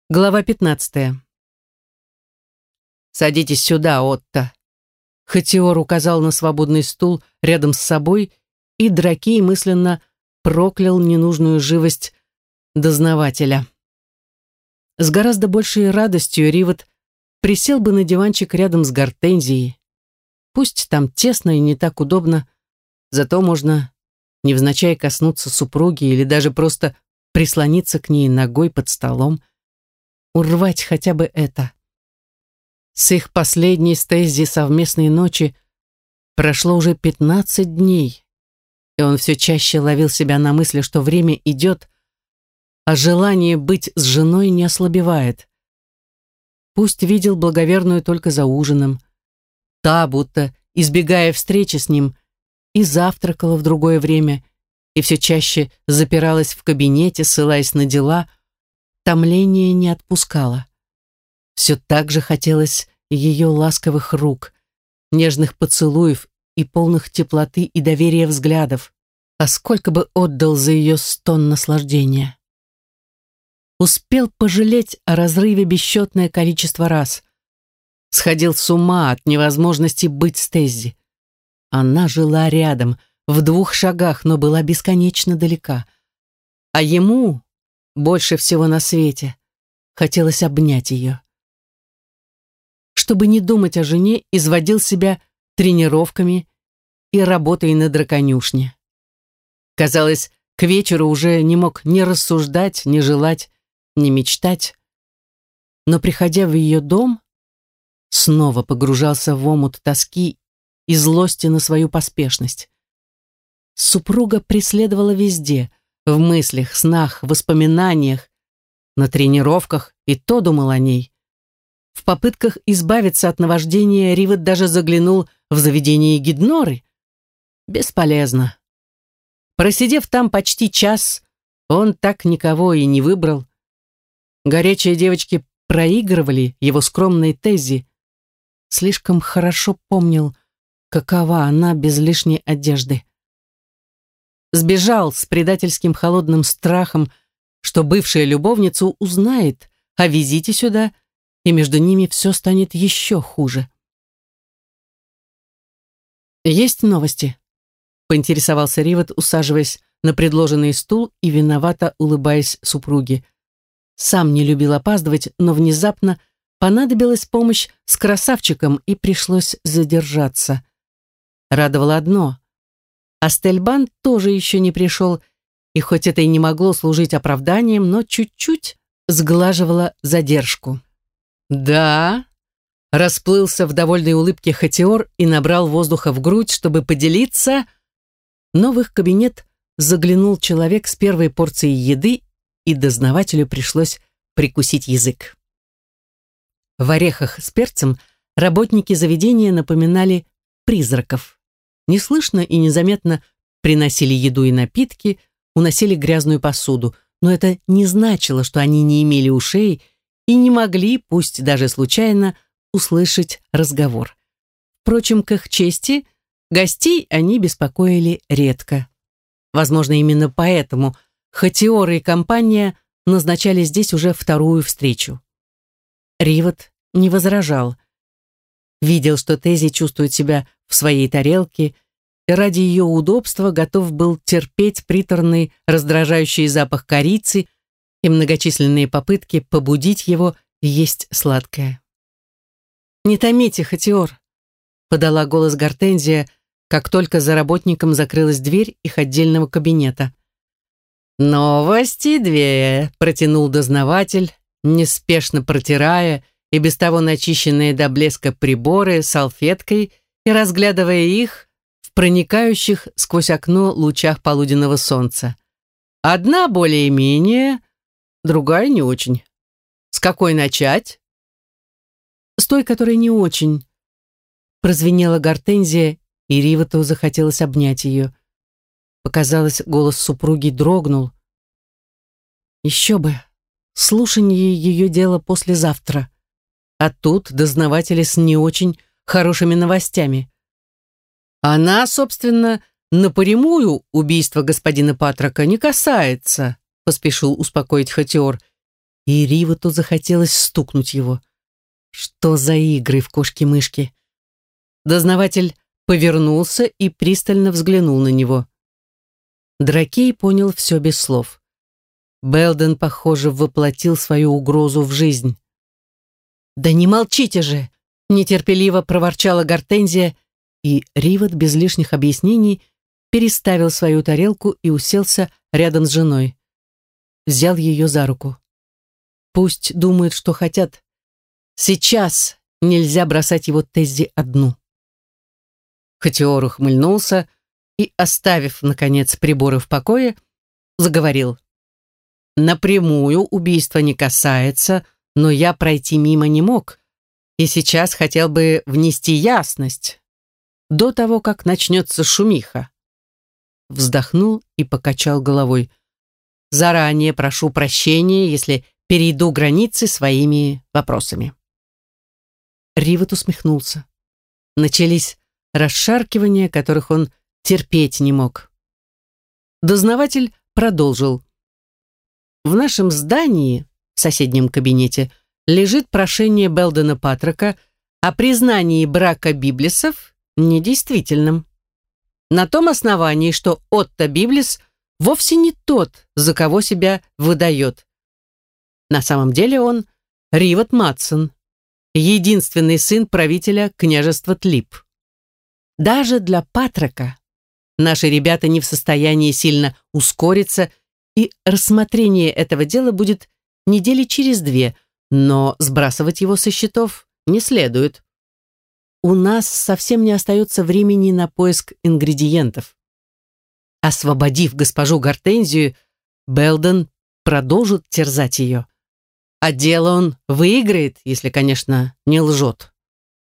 Глава 15. «Садитесь сюда, Отто». Хатиор указал на свободный стул рядом с собой, и Дракей мысленно проклял ненужную живость дознавателя. С гораздо большей радостью Риват присел бы на диванчик рядом с Гортензией. Пусть там тесно и не так удобно, зато можно невзначай коснуться супруги или даже просто прислониться к ней ногой под столом. Урвать хотя бы это. С их последней с Теззи совместной ночи прошло уже 15 дней, и он все чаще ловил себя на мысли, что время идет, а желание быть с женой не ослабевает. Пусть видел благоверную только за ужином, та, будто избегая встречи с ним, и завтракала в другое время, и все чаще запиралась в кабинете, ссылаясь на дела. Томление не отпускало. Все так же хотелось ее ласковых рук, нежных поцелуев и полных теплоты и доверия взглядов. А сколько бы отдал за ее стон наслаждения. Успел пожалеть о разрыве бесчетное количество раз. Сходил с ума от невозможности быть с Теззи. Она жила рядом, в 2 шагах, но была бесконечно далека. А ему больше всего на свете хотелось обнять ее. Чтобы не думать о жене, изводил себя тренировками и работой на драконюшне. Казалось, к вечеру уже не мог ни рассуждать, ни желать, ни мечтать. Но, приходя в ее дом, снова погружался в омут тоски и злости на свою поспешность. Супруга преследовала везде, в мыслях, снах, воспоминаниях, на тренировках, и то думал о ней. В попытках избавиться от наваждения Риват даже заглянул в заведение Гидноры. Бесполезно. Просидев там почти час, он так никого и не выбрал. Горячие девочки проигрывали его скромной Теззи. Слишком хорошо помнил, какова она без лишней одежды. Сбежал с предательским холодным страхом, что бывшая любовница узнает о визите сюда, и между ними все станет еще хуже. «Есть новости?» — поинтересовался Риват, усаживаясь на предложенный стул и виновато улыбаясь супруге. Сам не любил опаздывать, но внезапно понадобилась помощь с красавчиком, и пришлось задержаться. Радовало одно: Астельбан тоже еще не пришел, и хоть это и не могло служить оправданием, но чуть-чуть сглаживало задержку. «Да», — расплылся в довольной улыбке Хатиор и набрал воздуха в грудь, чтобы поделиться, но в их кабинет заглянул человек с первой порцией еды, и дознавателю пришлось прикусить язык. В орехах с перцем работники заведения напоминали призраков. Неслышно и незаметно приносили еду и напитки, уносили грязную посуду, но это не значило, что они не имели ушей и не могли, пусть даже случайно, услышать разговор. Впрочем, к их чести, гостей они беспокоили редко. Возможно, именно поэтому Хатиор и компания назначали здесь уже 2-ю встречу. Риват не возражал. Видел, что Теззи чувствует себя в своей тарелке, и ради ее удобства готов был терпеть приторный раздражающий запах корицы и многочисленные попытки побудить его есть сладкое. «Не томите, Хатиор», — подала голос Гортензия, как только за работником закрылась дверь их отдельного кабинета. «Новости 2», — протянул дознаватель, неспешно протирая и без того начищенные до блеска приборы салфеткой и разглядывая их в проникающих сквозь окно лучах полуденного солнца. «Одна более-менее, другая не очень. С какой начать?» «С той, которая не очень», — прозвенела Гортензия, и Ривату захотелось обнять ее. Показалось, голос супруги дрогнул. Еще бы, слушанье ее дело послезавтра. А тут дознаватели с не очень хорошими новостями. Она, собственно, напрямую убийства господина Патрака не касается, поспешил успокоить Хатиор. и Ривоту захотелось стукнуть его. Что за игры в кошки-мышки? Дознаватель повернулся и пристально взглянул на него. Дракей понял все без слов. Белден, похоже, воплотил свою угрозу в жизнь. «Да не молчите же!» — нетерпеливо проворчала Гортензия, и Ривот без лишних объяснений переставил свою тарелку и уселся рядом с женой. Взял ее за руку. Пусть думают, что хотят. Сейчас нельзя бросать его Теззи одну. Хатиор ухмыльнулся и, оставив, наконец, приборы в покое, заговорил. «Напрямую убийство не касается, но я пройти мимо не мог, и сейчас хотел бы внести ясность до того, как начнется шумиха». Вздохнул и покачал головой. «Заранее прошу прощения, если перейду границы своими вопросами». Ривот усмехнулся. Начались расшаркивания, которых он терпеть не мог. Дознаватель продолжил. «В нашем здании, в соседнем кабинете, лежит прошение Белдена Патрика о признании брака Библисов недействительным. На том основании, что Отто Библис вовсе не тот, за кого себя выдает. На самом деле он Ривот Матсон, единственный сын правителя княжества Тлип. Даже для Патрика наши ребята не в состоянии сильно ускориться, и рассмотрение этого дела будет недели через 2, но сбрасывать его со счетов не следует. У нас совсем не остается времени на поиск ингредиентов. Освободив госпожу Гортензию, Белден продолжит терзать ее. А дело он выиграет, если, конечно, не лжет.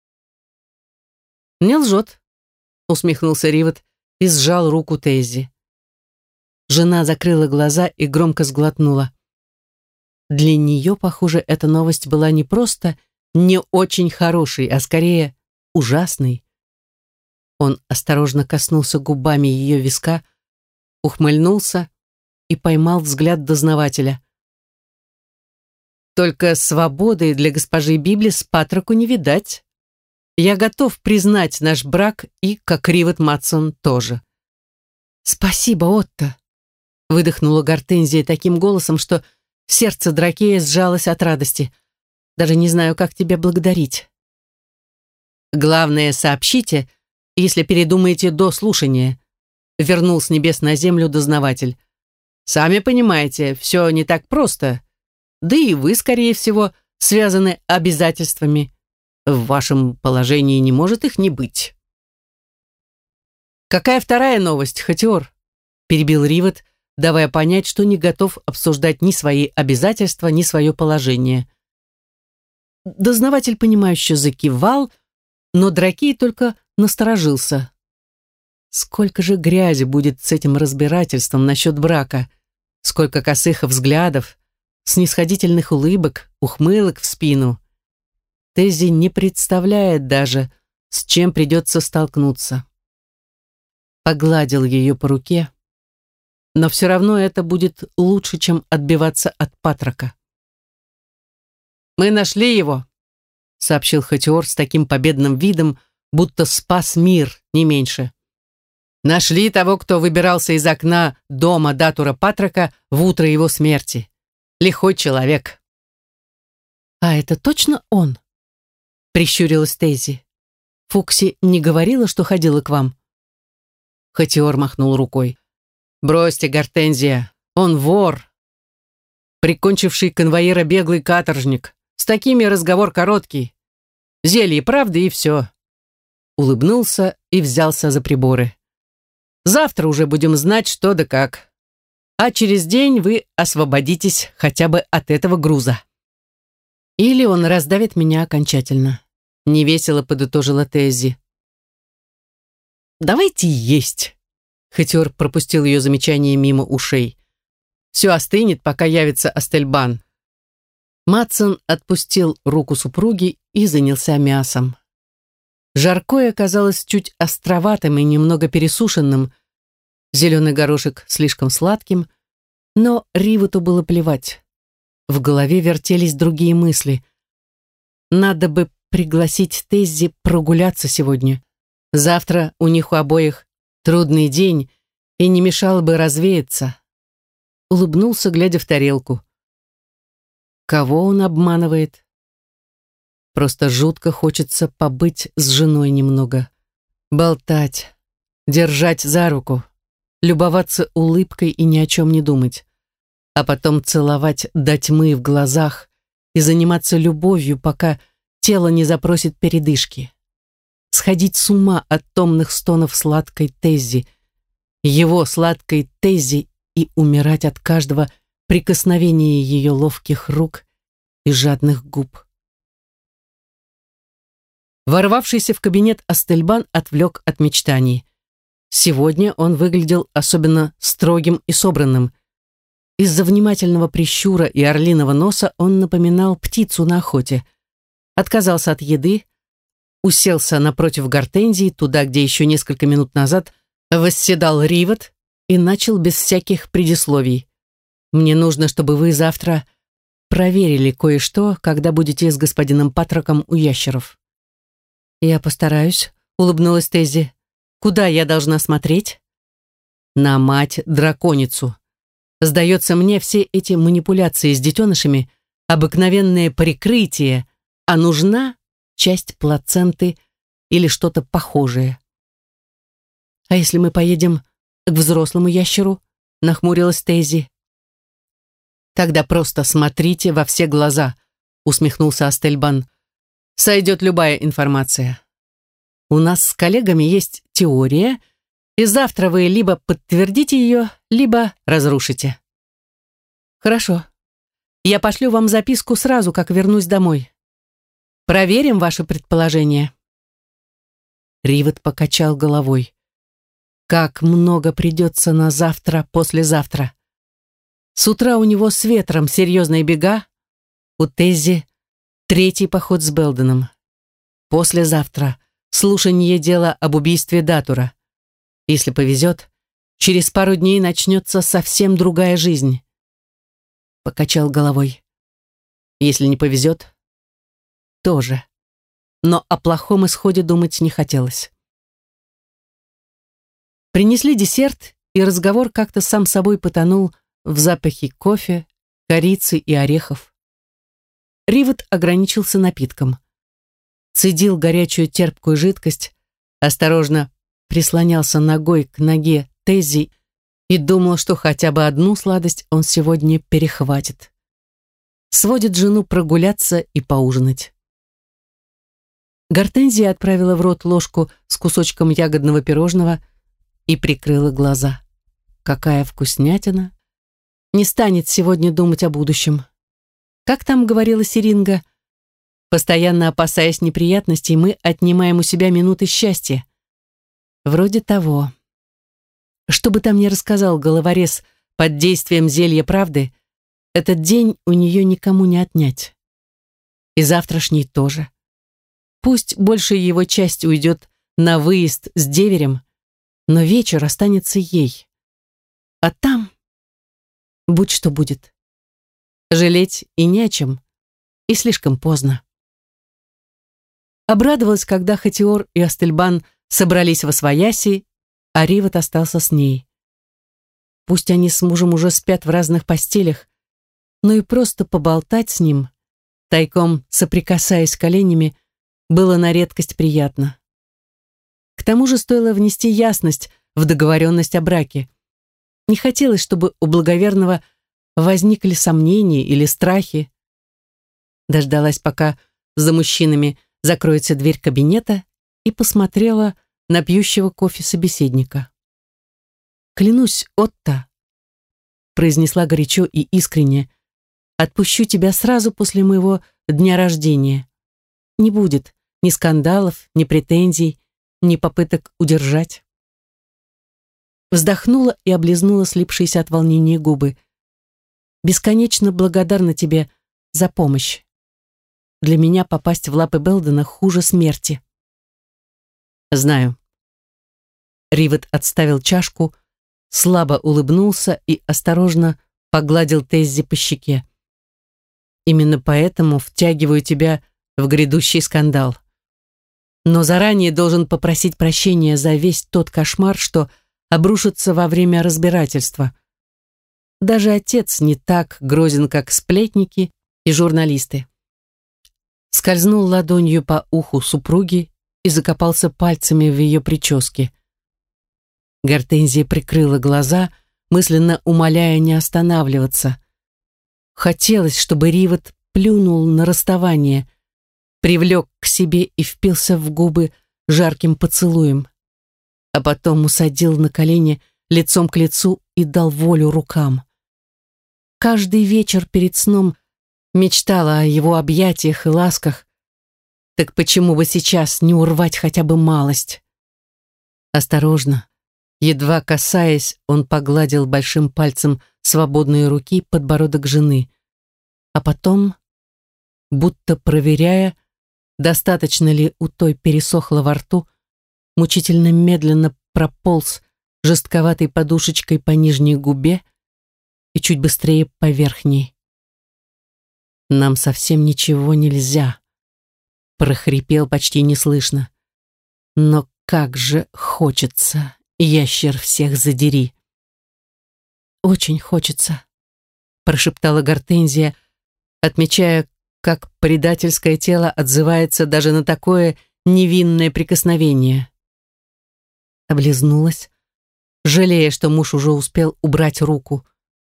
«Не лжет», — усмехнулся Ривот и сжал руку Теззи. Жена закрыла глаза и громко сглотнула. Для нее, похоже, эта новость была не просто не очень хорошей, а скорее ужасной. Он осторожно коснулся губами ее виска, ухмыльнулся и поймал взгляд дознавателя. «Только свободы для госпожи Библис Патрику не видать. Я готов признать наш брак и, как Ривот Матсон, тоже». «Спасибо, Отто», — выдохнула Гортензия таким голосом, что сердце Дракея сжалось от радости. «Даже не знаю, как тебя благодарить». «Главное, сообщите, если передумаете до слушания», — вернул с небес на землю дознаватель. «Сами понимаете, все не так просто, да и вы, скорее всего, связаны обязательствами. В вашем положении не может их не быть». «Какая вторая новость, Хатиор?» — перебил Ривот, давая понять, что не готов обсуждать ни свои обязательства, ни свое положение. Дознаватель, понимающе закивал, но Дракей только насторожился. Сколько же грязи будет с этим разбирательством насчет брака, сколько косых взглядов, снисходительных улыбок, ухмылок в спину. Теззи не представляет даже, с чем придется столкнуться. Погладил ее по руке, но все равно это будет лучше, чем отбиваться от Патрика. «Мы нашли его», — сообщил Хатиор с таким победным видом, будто спас мир, не меньше. «Нашли того, кто выбирался из окна дома Датура Патрика в утро его смерти. Лихой человек». «А это точно он?» — прищурилась Теззи. «Фукси не говорила, что ходила к вам?» Хатиор махнул рукой. «Бросьте, Гортензия, он вор. Прикончивший конвоира беглый каторжник. С такими разговор короткий. Зелье правды и все». Улыбнулся и взялся за приборы. «Завтра уже будем знать, что да как. А через день вы освободитесь хотя бы от этого груза». «Или он раздавит меня окончательно», — невесело подытожила Теззи. «Давайте есть», — Хатиор пропустил ее замечание мимо ушей. «Все остынет, пока явится Астельбан». Матсон отпустил руку супруги и занялся мясом. Жаркое оказалось чуть островатым и немного пересушенным, зеленый горошек слишком сладким, но Ривоту было плевать. в голове вертелись другие мысли. Надо бы пригласить Теззи прогуляться сегодня. Завтра у них у обоих трудный день, и не мешало бы развеяться. Улыбнулся, глядя в тарелку. Кого он обманывает? Просто жутко хочется побыть с женой немного. Болтать, держать за руку, любоваться улыбкой и ни о чем не думать. А потом целовать до тьмы в глазах и заниматься любовью, пока тело не запросит передышки. Сходить с ума от томных стонов сладкой Теззи, его сладкой Теззи, и умирать от каждого прикосновения ее ловких рук и жадных губ. Ворвавшийся в кабинет Астельбан отвлек от мечтаний. Сегодня он выглядел особенно строгим и собранным. Из-за внимательного прищура и орлиного носа он напоминал птицу на охоте. Отказался от еды, уселся напротив Гортензии, туда, где еще несколько минут назад восседал Ривет, и начал без всяких предисловий. «Мне нужно, чтобы вы завтра проверили кое-что, когда будете с господином Патроком у ящеров». «Я постараюсь», — улыбнулась Теззи. «Куда я должна смотреть?» «На мать-драконицу. Сдается мне, все эти манипуляции с детенышами — обыкновенное прикрытие, а нужна часть плаценты или что-то похожее». «А если мы поедем к взрослому ящеру?» — нахмурилась Теззи. «Тогда просто смотрите во все глаза», — усмехнулся Астельбан. «Сойдет любая информация. У нас с коллегами есть теория, и завтра вы либо подтвердите ее, либо разрушите». «Хорошо. Я пошлю вам записку сразу, как вернусь домой. Проверим ваше предположение». Ривет покачал головой. Как много придется на завтра-послезавтра. С утра у него с ветром серьезные бега, у Теззи третий поход с Белденом. Послезавтра слушание дела об убийстве Датура. Если повезет, через пару дней начнется совсем другая жизнь. Покачал головой. Если не повезет, тоже. Но о плохом исходе думать не хотелось. Принесли десерт, и разговор как-то сам собой потонул в запахе кофе, корицы и орехов. Ривет ограничился напитком. Цедил горячую терпкую жидкость, осторожно прислонялся ногой к ноге Теззи и думал, что хотя бы одну сладость он сегодня перехватит. Сводит жену прогуляться и поужинать. Гортензия отправила в рот ложку с кусочком ягодного пирожного и прикрыла глаза. Какая вкуснятина! Не станет сегодня думать о будущем. Как там говорила Сиринга? Постоянно опасаясь неприятностей, мы отнимаем у себя минуты счастья. Вроде того. Что бы там ни рассказал головорез под действием зелья правды, этот день у нее никому не отнять. И завтрашний тоже. Пусть большая его часть уйдет на выезд с деверем, но вечер останется ей. А там будь что будет. Жалеть и не о чем, и слишком поздно. Обрадовалась, когда Хатиор и Астельбан собрались восвояси, а Ривет остался с ней. Пусть они с мужем уже спят в разных постелях, но и просто поболтать с ним, тайком соприкасаясь коленями, было на редкость приятно. К тому же стоило внести ясность в договоренность о браке. Не хотелось, чтобы у благоверного возникли сомнения или страхи. Дождалась, пока за мужчинами закроется дверь кабинета, и посмотрела на пьющего кофе собеседника. «Клянусь, Отто», — произнесла горячо и искренне, «отпущу тебя сразу после моего дня рождения. Не будет ни скандалов, ни претензий, ни попыток удержать». Вздохнула и облизнула слипшиеся от волнения губы. «Бесконечно благодарна тебе за помощь. Для меня попасть в лапы Белдена хуже смерти». «Знаю». Ривет отставил чашку, слабо улыбнулся и осторожно погладил Теззи по щеке. Именно поэтому втягиваю тебя в грядущий скандал. Но заранее должен попросить прощения за весь тот кошмар, что обрушится во время разбирательства. Даже отец не так грозен, как сплетники и журналисты. Скользнул ладонью по уху супруги и закопался пальцами в ее прическе. Гортензия прикрыла глаза, мысленно умоляя не останавливаться. Хотелось, чтобы Риват плюнул на расставание, привлек к себе и впился в губы жарким поцелуем, а потом усадил на колени лицом к лицу и дал волю рукам. Каждый вечер перед сном мечтала о его объятиях и ласках, так почему бы сейчас не урвать хотя бы малость? Осторожно, едва касаясь, он погладил большим пальцем свободной руки подбородок жены, а потом, будто проверяя, достаточно ли у той пересохло во рту, мучительно медленно прополз жестковатой подушечкой по нижней губе и чуть быстрее по верхней. «Нам совсем ничего нельзя», — прохрипел почти неслышно. «Но как же хочется, ящер всех задери!» «Очень хочется», — прошептала Гортензия, отмечая, как предательское тело отзывается даже на такое невинное прикосновение. Облизнулась, жалея, что муж уже успел убрать руку.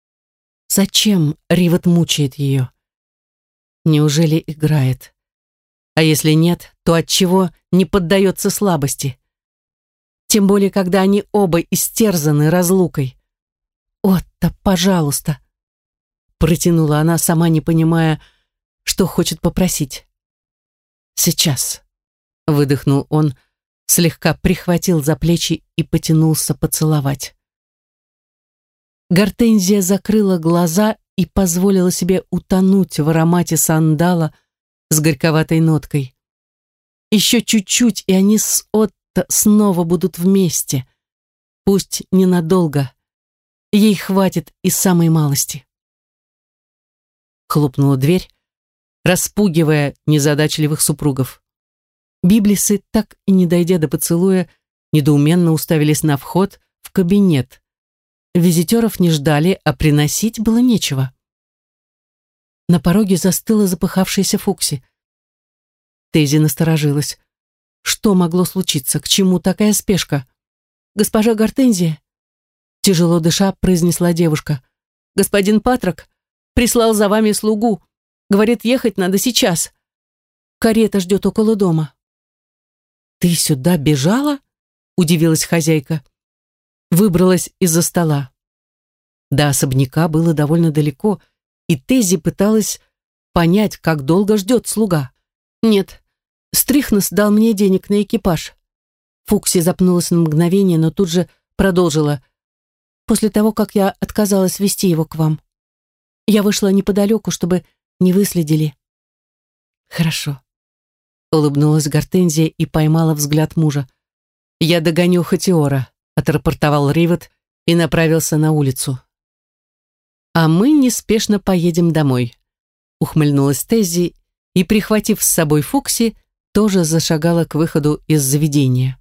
Зачем Риват мучает ее? Неужели играет? А если нет, то отчего не поддается слабости? Тем более, когда они оба истерзаны разлукой. «Отто, пожалуйста!» протянула она, сама не понимая, что хочет попросить. «Сейчас», — выдохнул он, слегка прихватил за плечи и потянулся поцеловать. Гортензия закрыла глаза и позволила себе утонуть в аромате сандала с горьковатой ноткой. Еще чуть-чуть, и они с Отто снова будут вместе. Пусть ненадолго. Ей хватит и самой малости. Хлопнула дверь, распугивая незадачливых супругов. Библисы, так и не дойдя до поцелуя, недоуменно уставились на вход в кабинет. Визитеров не ждали, а приносить было нечего. На пороге застыла запыхавшаяся Фукси. Тейзи насторожилась. Что могло случиться? К чему такая спешка? «Госпожа Гортензия?» Тяжело дыша, произнесла девушка. «Господин Патрок прислал за вами слугу. Говорит, ехать надо сейчас. Карета ждет около дома». «Ты сюда бежала?» Удивилась хозяйка. Выбралась из-за стола. До особняка было довольно далеко, и Тейзи пыталась понять, как долго ждет слуга. «Нет, Стрихнес дал мне денег на экипаж». Фукси запнулась на мгновение, но тут же продолжила. «После того, как я отказалась вести его к вам. Я вышла неподалеку, чтобы не выследили». «Хорошо», — улыбнулась Гортензия и поймала взгляд мужа. «Я догоню Хатиора», — отрапортовал Риват и направился на улицу. «А мы неспешно поедем домой», — ухмыльнулась Тейзи и, прихватив с собой Фукси, тоже зашагала к выходу из заведения.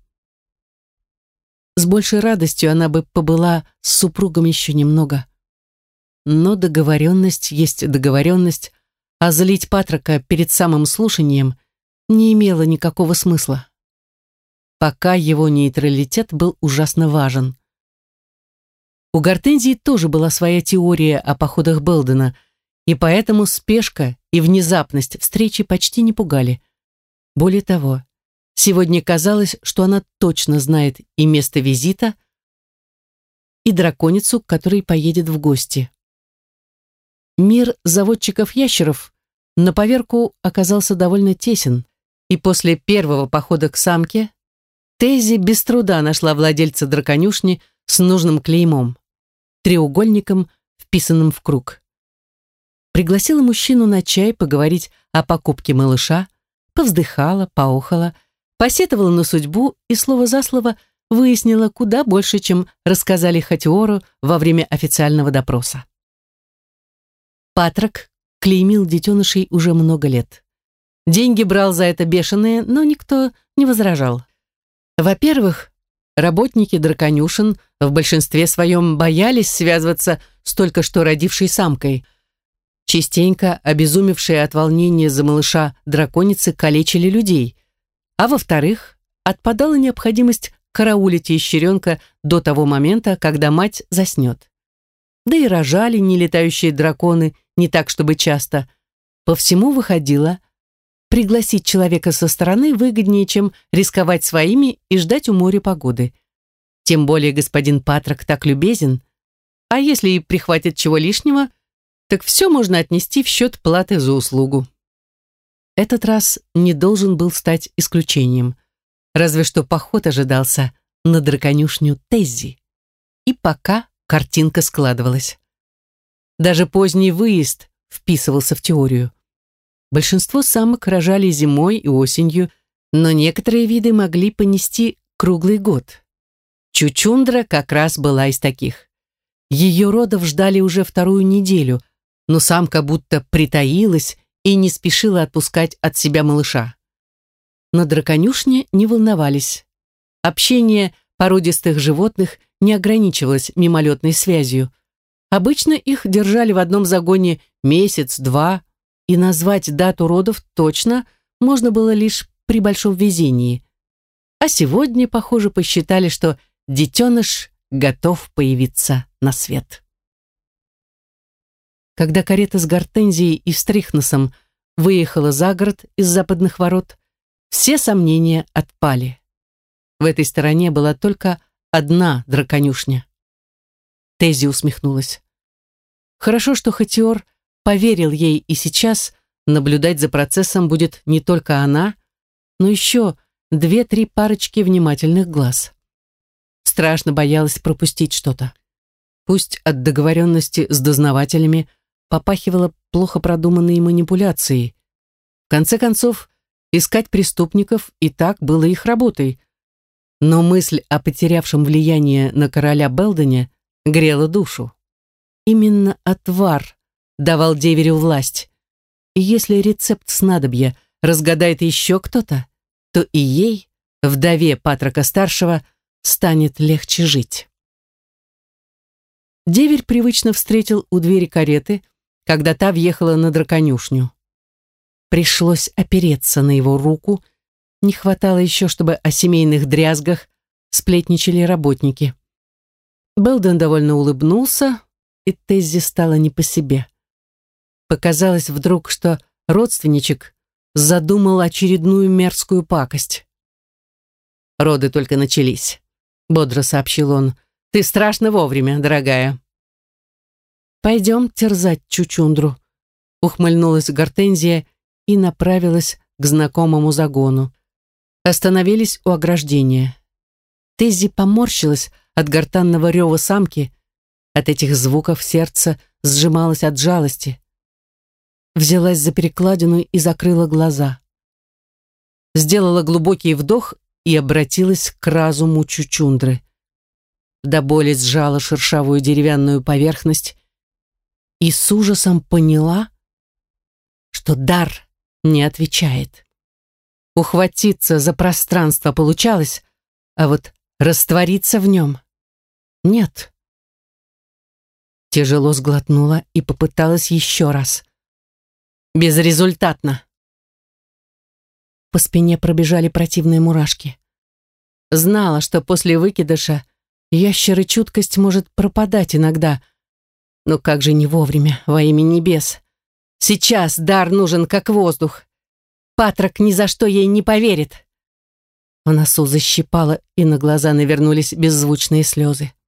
С большей радостью она бы побыла с супругом еще немного. Но договоренность есть договоренность, а злить Патрока перед самым слушанием не имело никакого смысла. Пока его нейтралитет был ужасно важен. У Гортензии тоже была своя теория о походах Белдена, и поэтому спешка и внезапность встречи почти не пугали. Более того, сегодня казалось, что она точно знает и место визита, и драконицу, к которой поедет в гости. Мир заводчиков-ящеров на поверку оказался довольно тесен, и после первого похода к самке Тейзи без труда нашла владельца драконюшни с нужным клеймом, треугольником, вписанным в круг. Пригласила мужчину на чай поговорить о покупке малыша, повздыхала, поохала, посетовала на судьбу и слово за слово выяснила куда больше, чем рассказали Хатиору во время официального допроса. Патрок, клеймил детенышей уже много лет. Деньги брал за это бешеные, но никто не возражал. Во-первых, работники драконюшен в большинстве своем боялись связываться с только что родившей самкой. Частенько обезумевшие от волнения за малыша драконицы калечили людей. А во-вторых, отпадала необходимость караулить ящеренка до того момента, когда мать заснет. Да и рожали нелетающие драконы не так, чтобы часто. По всему выходило, пригласить человека со стороны выгоднее, чем рисковать своими и ждать у моря погоды. Тем более господин Патрок так любезен. А если и прихватит чего лишнего, так все можно отнести в счет платы за услугу. Этот раз не должен был стать исключением. Разве что поход ожидался на драконюшню Теззи. И пока картинка складывалась. Даже поздний выезд вписывался в теорию. Большинство самок рожали зимой и осенью, но некоторые виды могли понести круглый год. Чучундра как раз была из таких. Ее родов ждали уже вторую неделю, но самка будто притаилась и не спешила отпускать от себя малыша. На драконюшне не волновались. Общение породистых животных не ограничивалось мимолетной связью. Обычно их держали в одном загоне месяц-два, и назвать дату родов точно можно было лишь при большом везении. А сегодня, похоже, посчитали, что детеныш готов появиться на свет. Когда карета с Гортензией и Стрихносом выехала за город из западных ворот, все сомнения отпали. В этой стороне была только одна драконюшня. Теззи усмехнулась. Хорошо, что Хатиор поверил ей, и сейчас наблюдать за процессом будет не только она, но еще 2-3 парочки внимательных глаз. Страшно боялась пропустить что-то. Пусть от договоренности с дознавателями попахивало плохо продуманной манипуляцией. В конце концов, искать преступников и так было их работой. Но мысль о потерявшем влияние на короля Белдене грела душу. Именно отвар давал деверю власть. И если рецепт снадобья разгадает еще кто-то, то и ей, вдове Патрока-старшего, станет легче жить. Деверь привычно встретил у двери кареты, когда та въехала на драконюшню. Пришлось опереться на его руку, не хватало еще, чтобы о семейных дрязгах сплетничали работники. Белден довольно улыбнулся, и Теззи стало не по себе. Показалось вдруг, что родственничек задумал очередную мерзкую пакость. «Роды только начались», — бодро сообщил он. «Ты страшно вовремя, дорогая». «Пойдем терзать Чучундру», — ухмыльнулась Гортензия и направилась к знакомому загону. Остановились у ограждения. Теззи поморщилась от гортанного рева самки. От этих звуков сердце сжималось от жалости. Взялась за перекладину и закрыла глаза. Сделала глубокий вдох и обратилась к разуму Чучундры. До боли сжала шершавую деревянную поверхность и с ужасом поняла, что дар не отвечает. Ухватиться за пространство получалось, а вот раствориться в нем нет. Тяжело сглотнула и попыталась еще раз. Безрезультатно. По спине пробежали противные мурашки. Знала, что после выкидыша ящеры чуткость может пропадать иногда. Но как же не вовремя, во имя небес. Сейчас дар нужен как воздух. Патрок ни за что ей не поверит. В носу защипало, и на глаза навернулись беззвучные слезы.